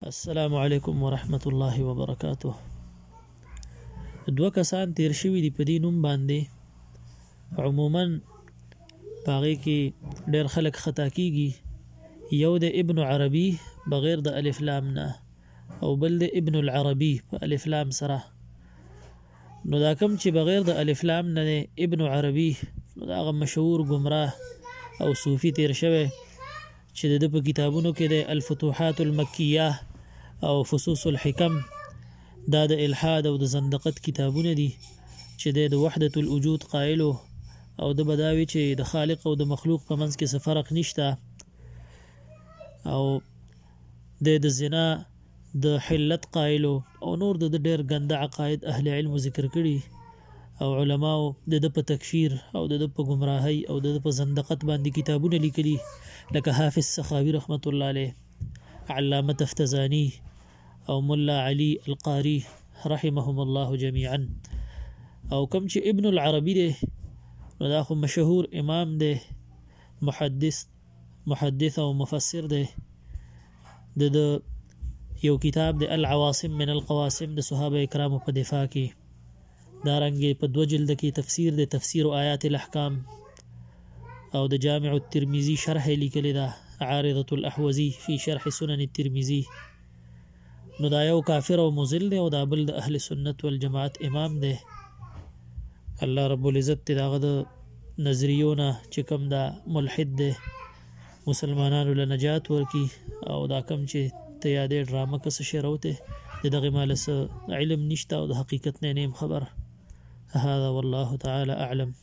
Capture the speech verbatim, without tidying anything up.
السلام علیکم ورحمت الله وبرکاته. دوه کسان تیر شوي دي په دې نوم باندې. عموما پاغې کې ډېر خلک خطا کیږي. یو د ابن عربي بغیر د الف لام نه او بل د ابن العربي په الف لام سره. نو دا کوم چې بغیر د الف لام نه ابن عربي، نو دا هغه مشهور ګمراه او صوفي تیر شوی چې د په کتابونو کې د الفتوحات المکیه او فصوص الحکم دا د الحاد او د زندقت کتابونه دي چې د وحدت الوجود قائل او د بداوی چې د خالق او د مخلوق په منځ کې څه فرق نشته او د د زنا د حلت قائل او نور د ډېر ګنده عقاید اهل علم ذکر کړي او علماو د د په تکفیر او د د په گمراهی او د د په زندقت باندې کتابونه لیکلي، لکه حافظ سخاوي رحمت الله علیه، علامه تفتزانی او ملا علی القاری رحمهم الله جميعا. او کوم چې ابن العربي دی نو دا خو مشهور امام دی، محدث محدث او مفسر دی. د یو کتاب د العواصم من القواسم د صحابه کرامو په دفاع کې، دارنګه په دو جلد کې تفسیر د تفسیر آیات الاحکام او د جامع الترمذی شرح لیکلی دا عارضة الاحوزی فی شرح سنن الترمذی. نو دا یو کافر او مزل دی او دا بل د اهل سنت والجماعت امام دی. الله رب العزت داغه د نظریونه چې کوم دا ملحد دی مسلمانانو له نجات ورکی، او دا کوم چې ته یادې ډرامه کس شروته د دغه مال علم نشته او د حقیقت نه نیم خبر. هذا والله تعالى اعلم.